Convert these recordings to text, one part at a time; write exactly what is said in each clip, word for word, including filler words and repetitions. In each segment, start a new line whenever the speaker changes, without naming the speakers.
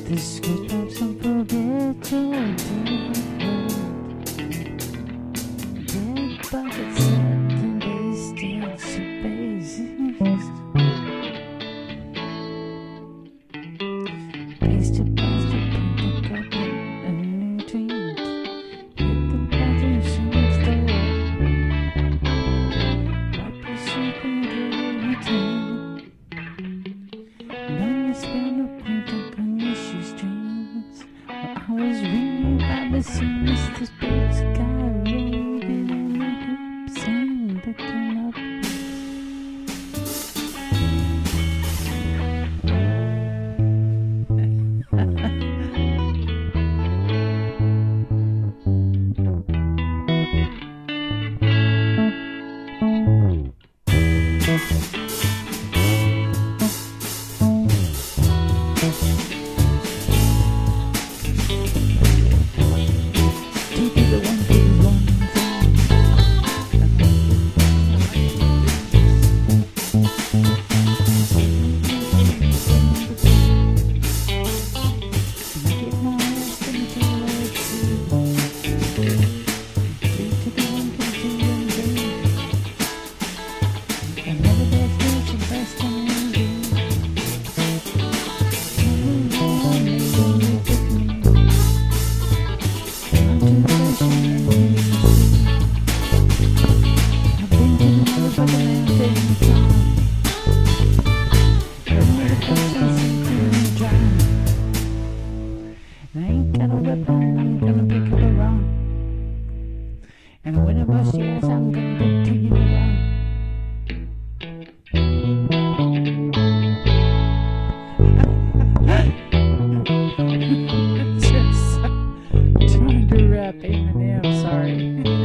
The school stops and forget to dead buckets set and wasted spaces. Paste to plastic, print a copy, a new tweet. Hit the button, shoot the wipe your sheep and get a routine. Know you spend a point upon your shoestrings. I was reading about the sinister space guy roving in the hoops and picking up. And when it busts your ass, I'm gonna get to you around. Just trying to rap Eminem, sorry.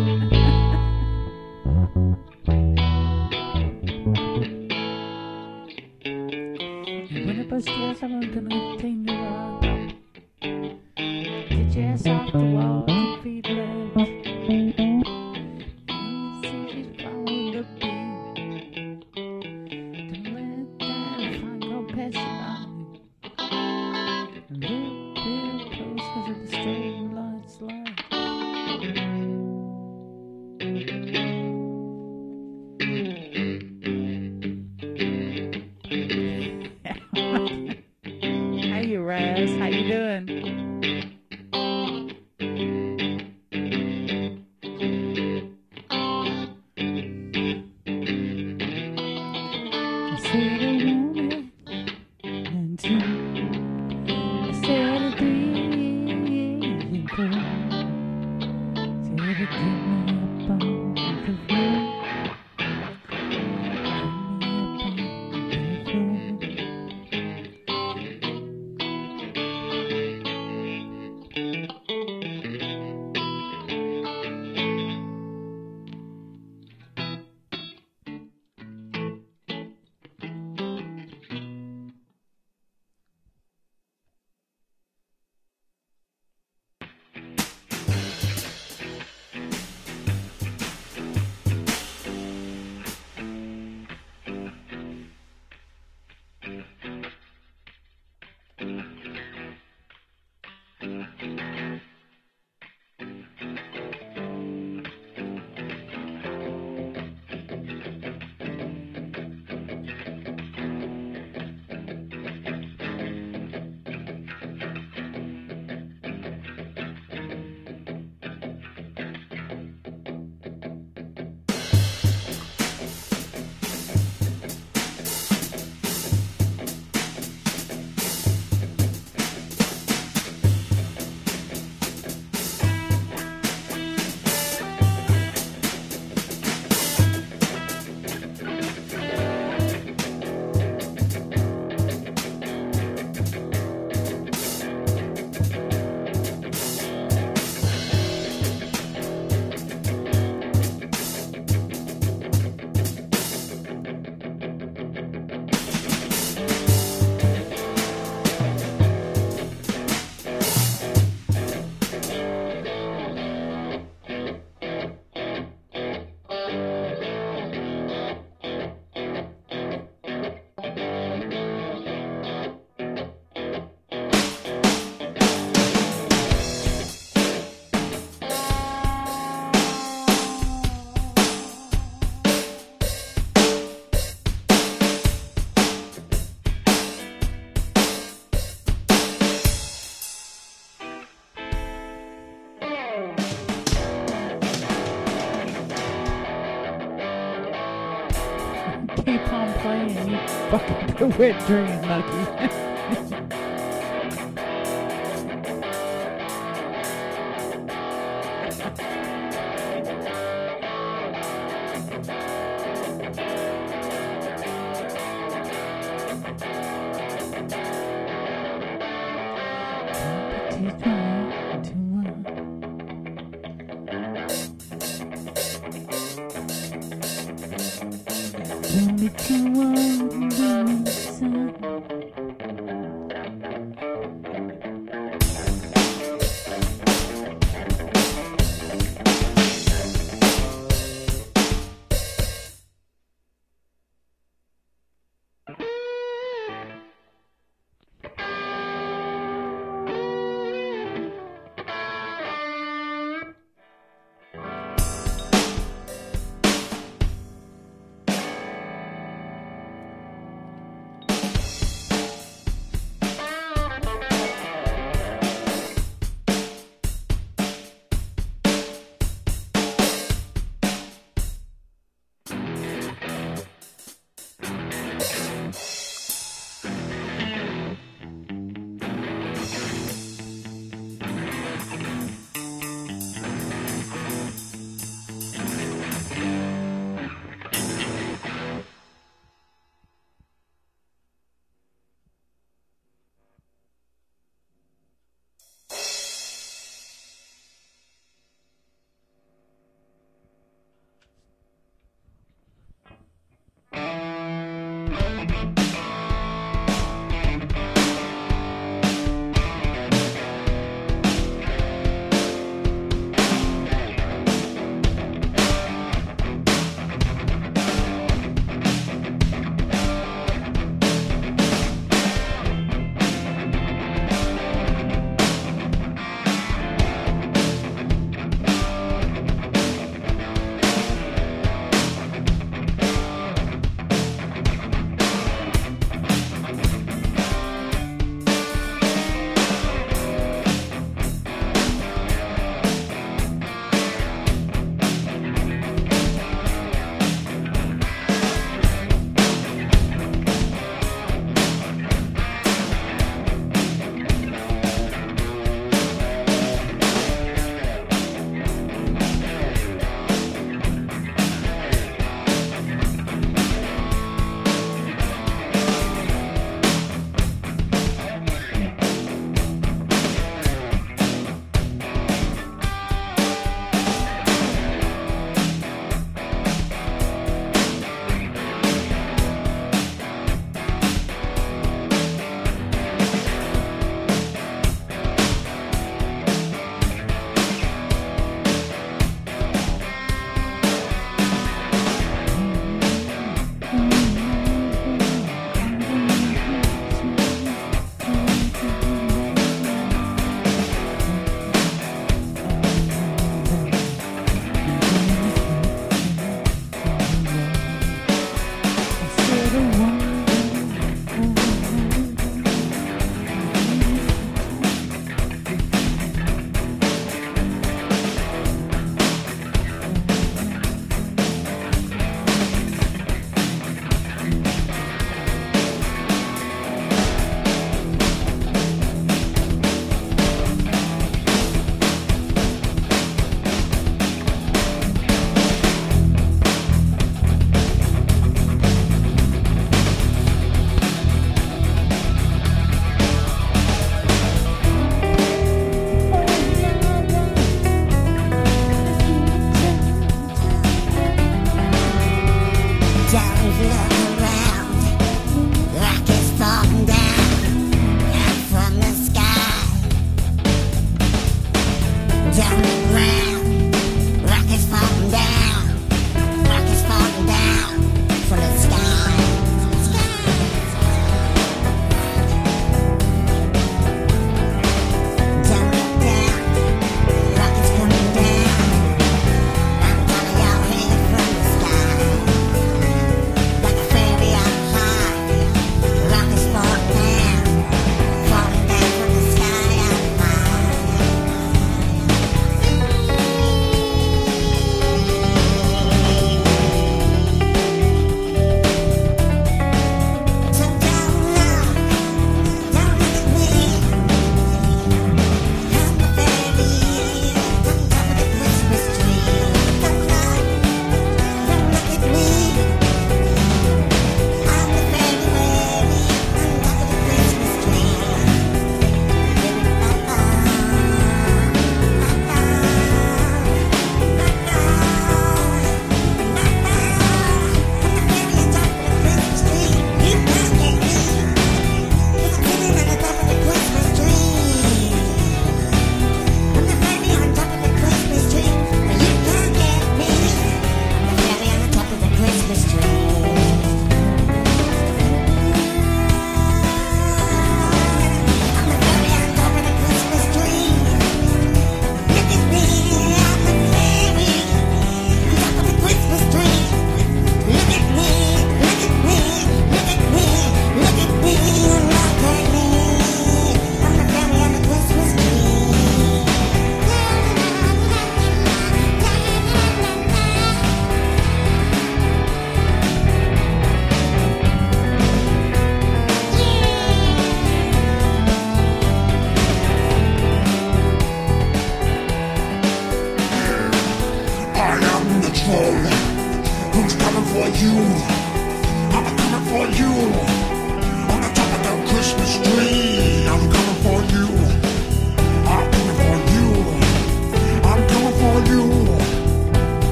And when it busts your ass, I'm gonna take you around. Get your ass off the wall, two feet left. Hey, Raz, how you doing? I said a woman and two. I said a three and four. Said a give me up on the floor. keep on playing, you fucking wet dream monkey.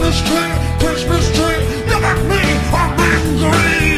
Christmas tree, Christmas tree, look at me, I'm angry.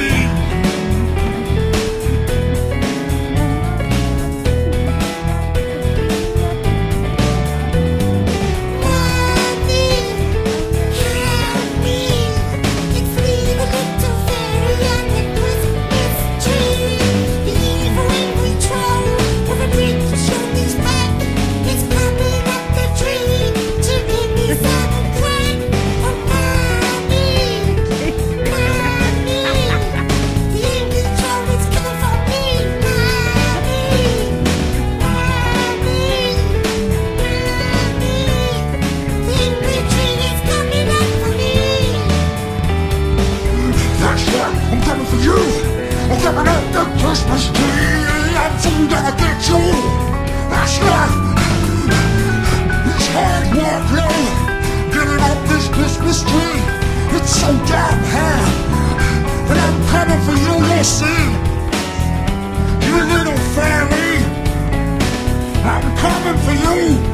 Christmas tree, I'm soon gonna get you. That's right. It's hard work, yo. Getting up this Christmas tree. It's so damn hard. And I'm coming for you, you'll see. You little fairy. I'm coming for you.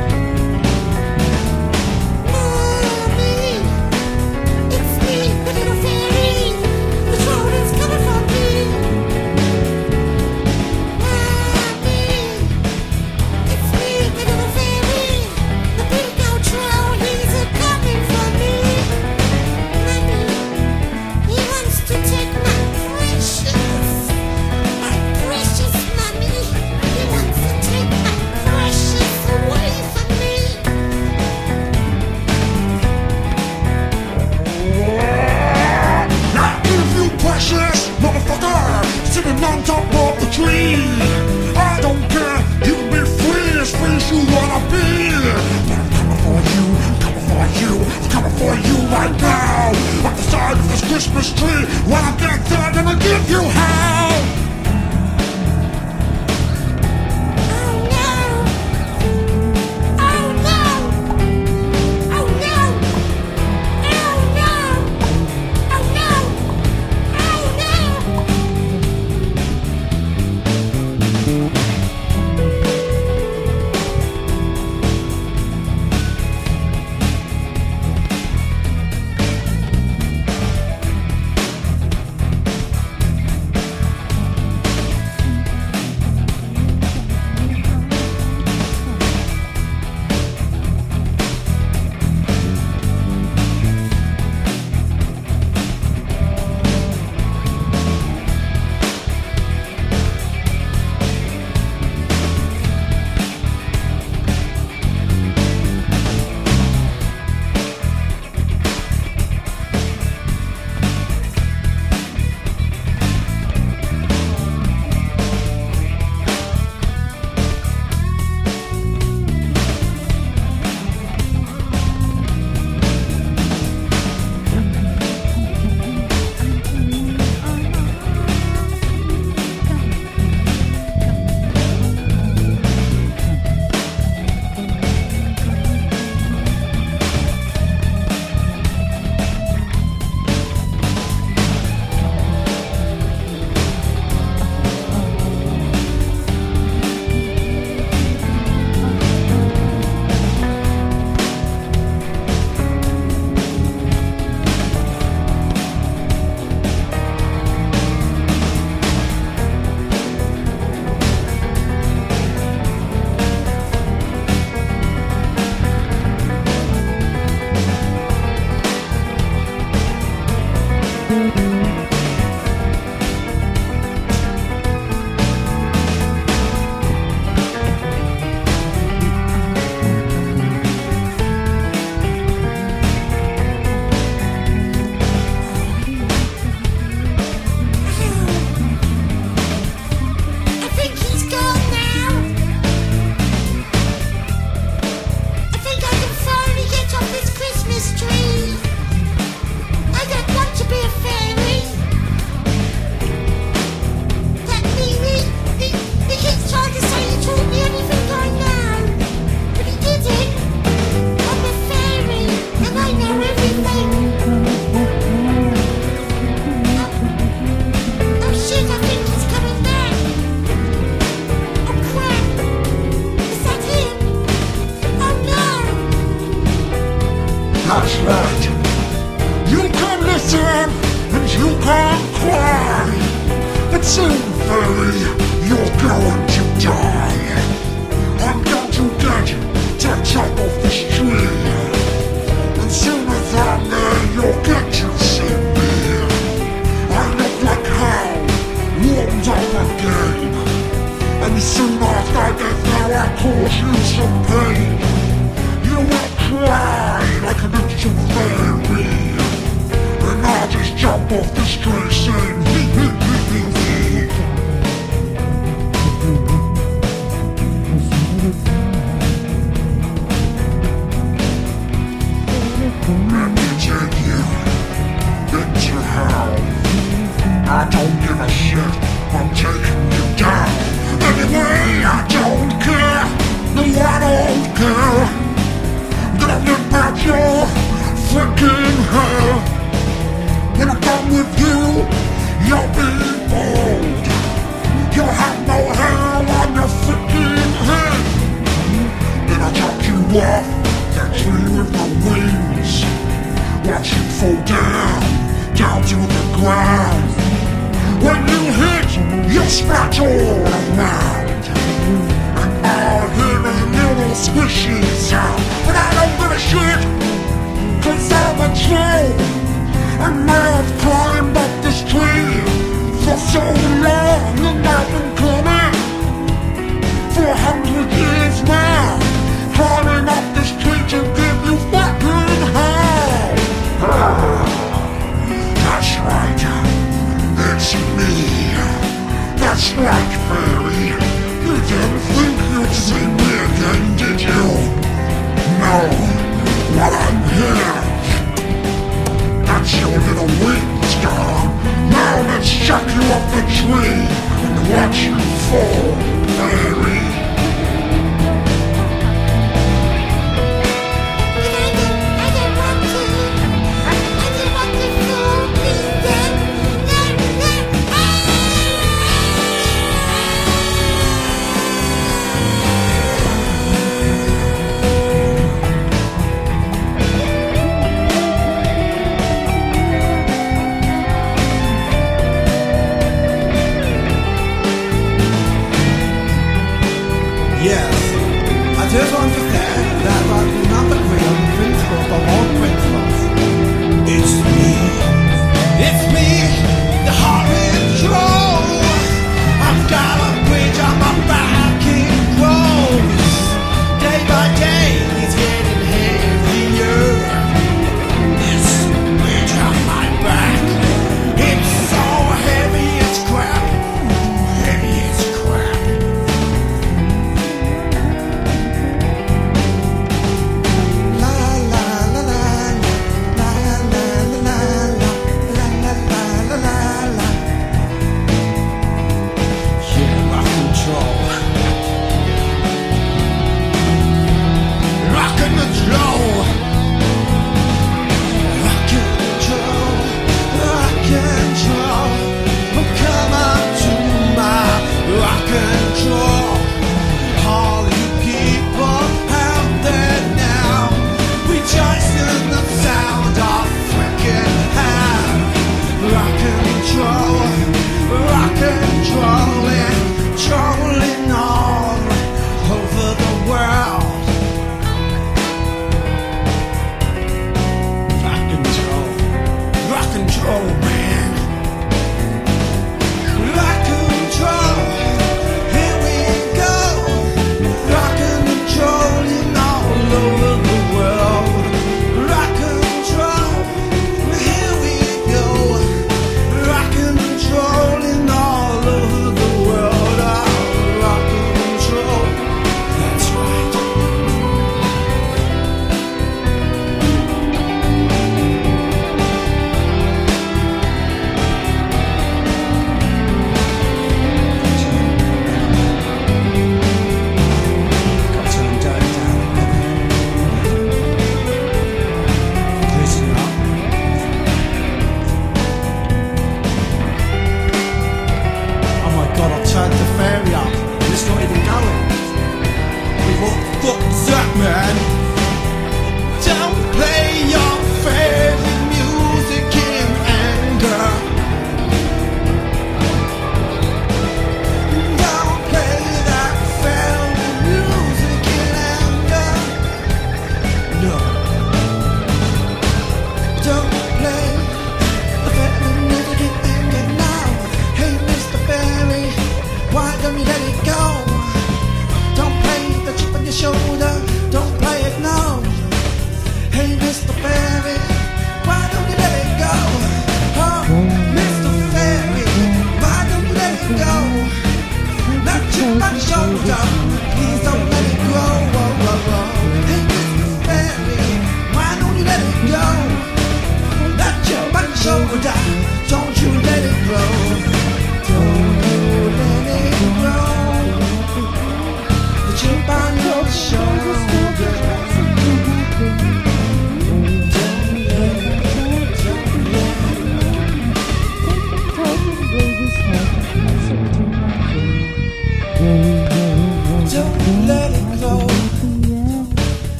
Sitting on top of the tree. I don't care, you can be free as free as you wanna be. But I'm coming for you, coming for you, I'm coming for you right now. At the side of this Christmas tree, when I get there, I'm gonna give you hell. Soon, fairy, you're going to die. I'm going to get you to the top of this tree. And sooner than later, you'll get to see me. I look like hell, warmed up again. And soon after I get there, I'll cause you some pain. You will cry like a little fairy. And I'll just jump off this tree saying, hee hee hee hee hee. Let me take you into hell. I don't give a shit, I'm taking you down. Anyway, I don't care, no I don't care. I'm gonna rip out your freaking hair. When I'm done with you, you'll be old. You'll have no hair on your freaking head. Then I'll chop you off that tree with my wings. Watch you fall down, down to the ground. When you hit, you'll splash all around. And I'll hear a little squishy sound. But I don't give a shit, cause I'm a troll. And I've climbed up this tree for so long. And I've been coming for a hundred years now, climbing up this tree to give you fucking hell. That's right, it's me. That's right, fairy. You didn't think you'd see me again, did you? No, well I'm here. That's your little wing star. Now let's chuck you off the tree and watch you fall, fairy.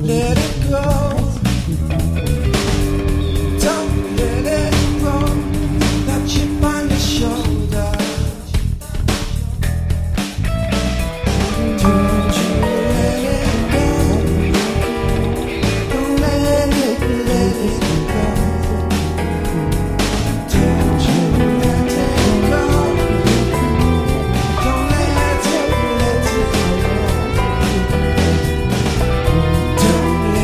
let it go. Don't let it go. That chip on your shoulder. Don't you let it go. Don't let it, let it go. Don't you let it go. Don't let it, let it go. Don't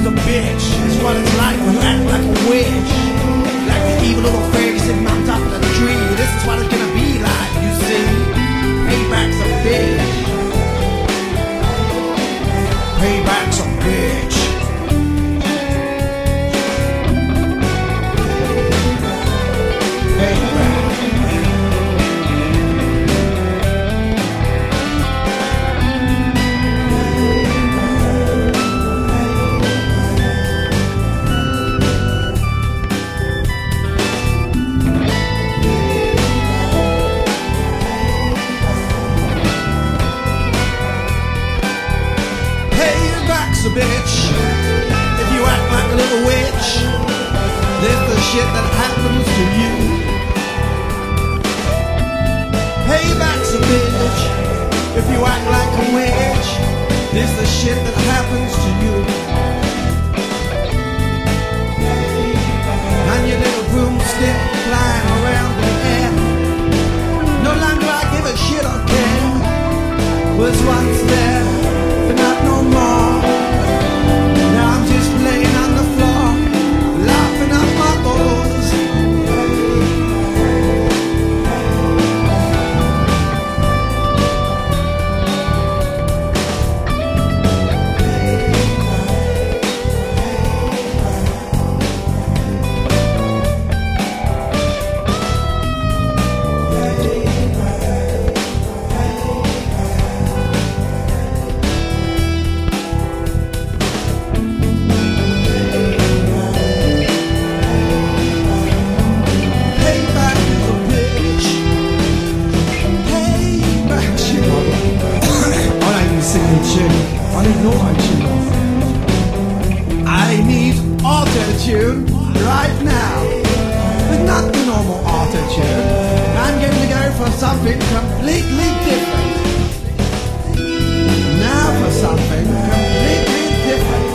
is a bitch. It's what it's like when you act like a witch. Like the evil little fairy sitting on top of the tree. This is what it's gonna be like, you see. Payback's a bitch. Payback's a bitch. Payback. A bitch. If you act like a little witch, this the shit that happens to you. Payback's a bitch. If you act like a witch, this the shit that happens to you. And your little broomstick flying around in the air. No longer I give a shit or care. Was once there, but not no more. Now I'm just laying on the floor, laughing at my balls. I need no auto-tune. I need auto-tune right now. But not the normal auto-tune. I'm going to go for something completely different. Now for something completely different.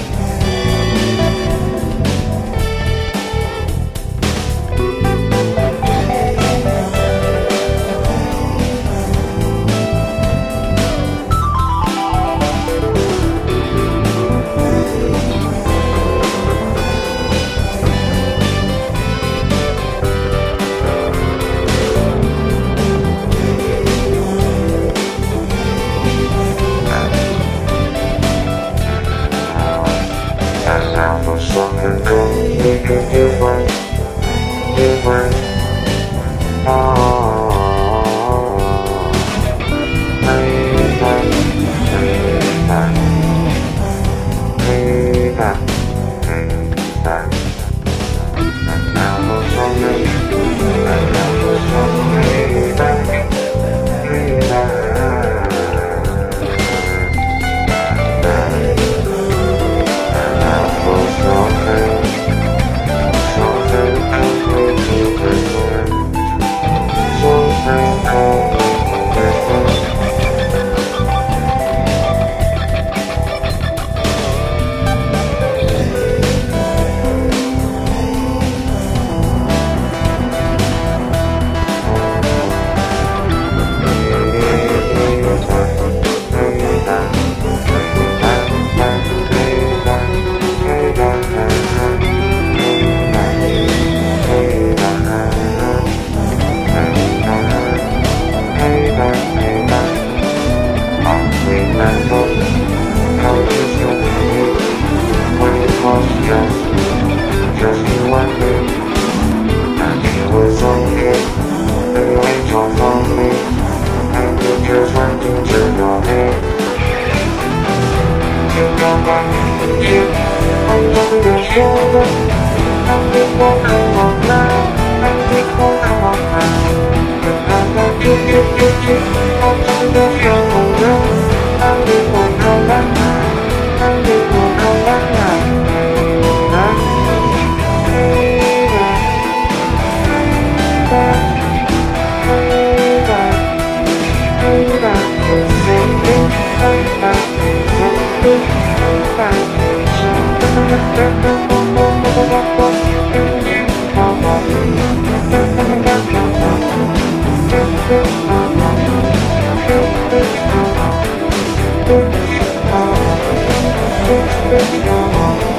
Something completely different, different. Oh, payback, payback, payback, payback. And now for something, and now for some payback, payback.
Thank you.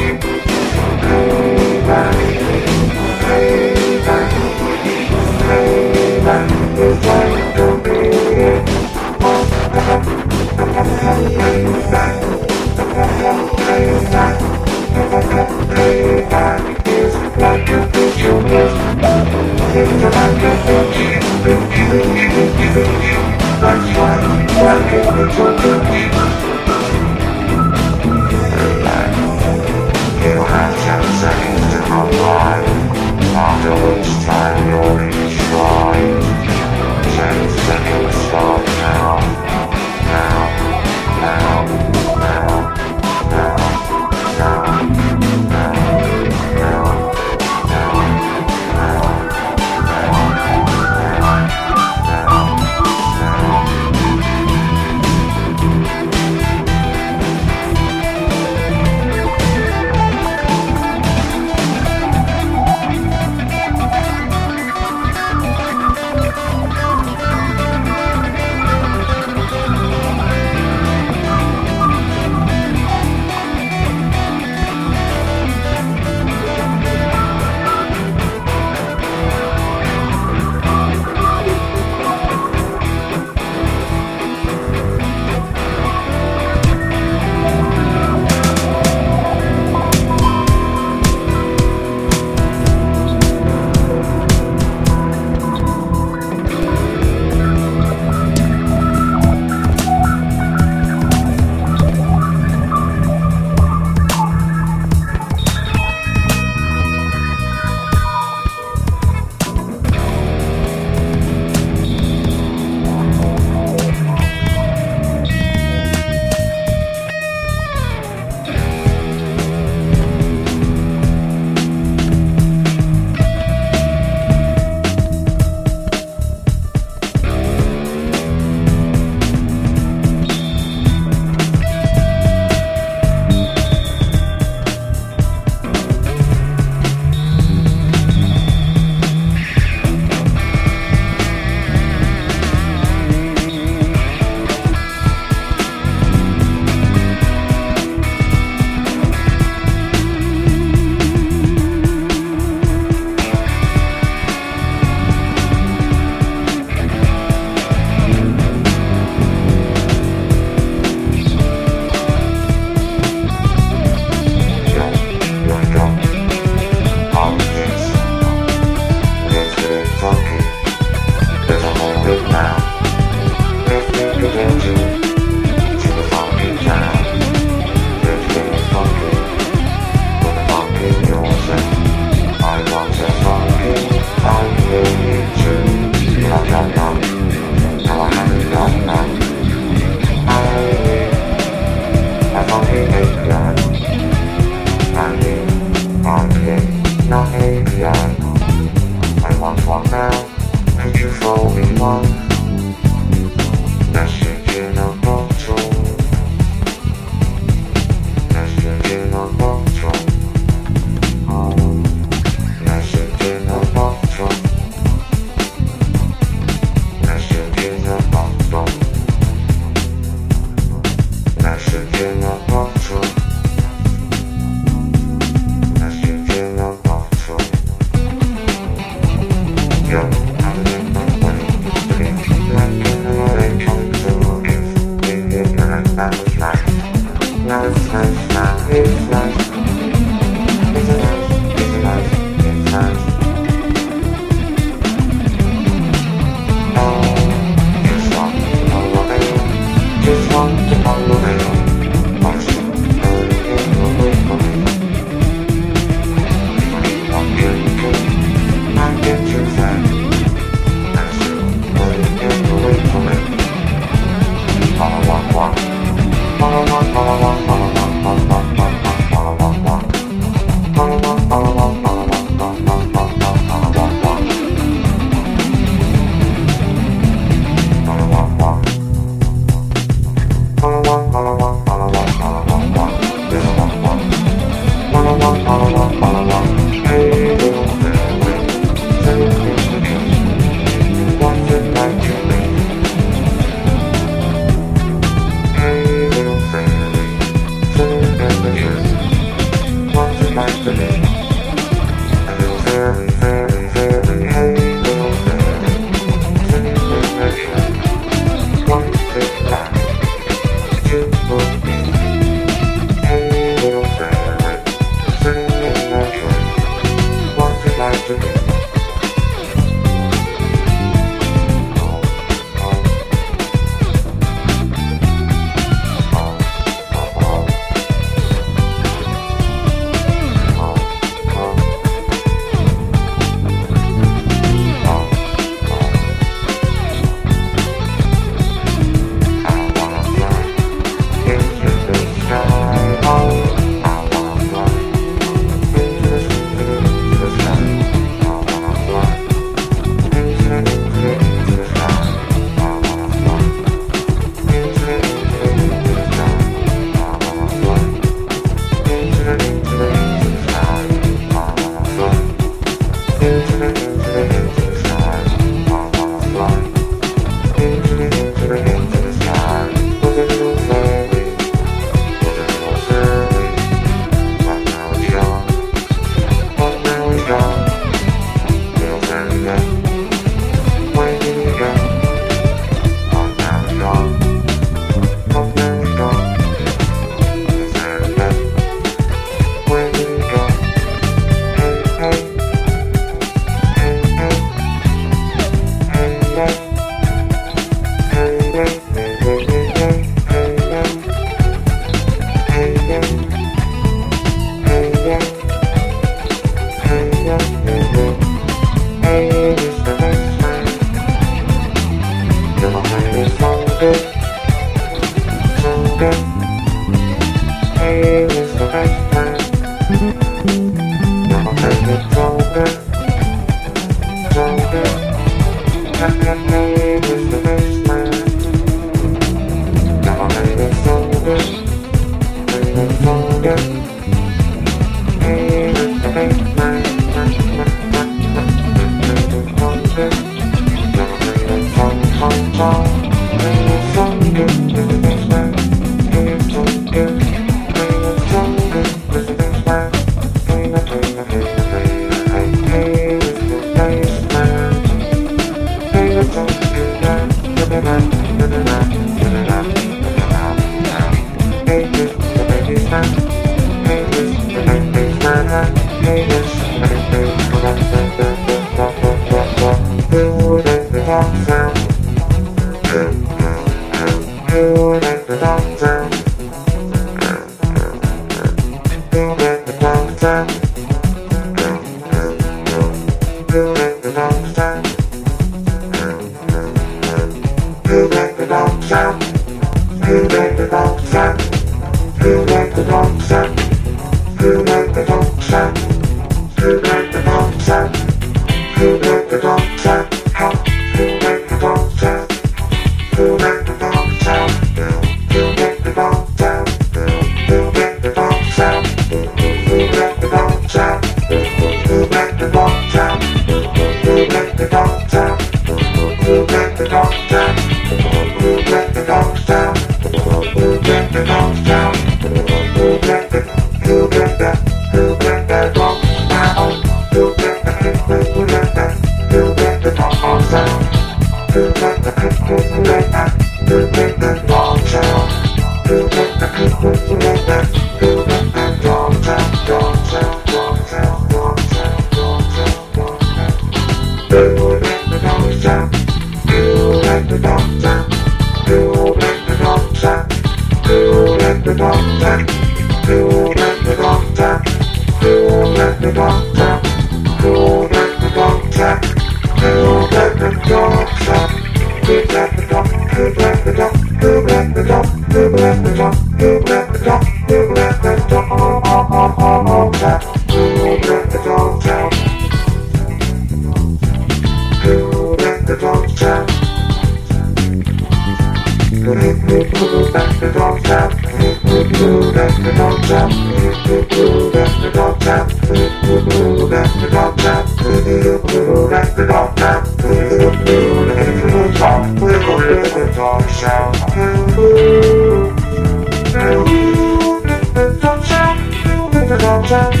Dog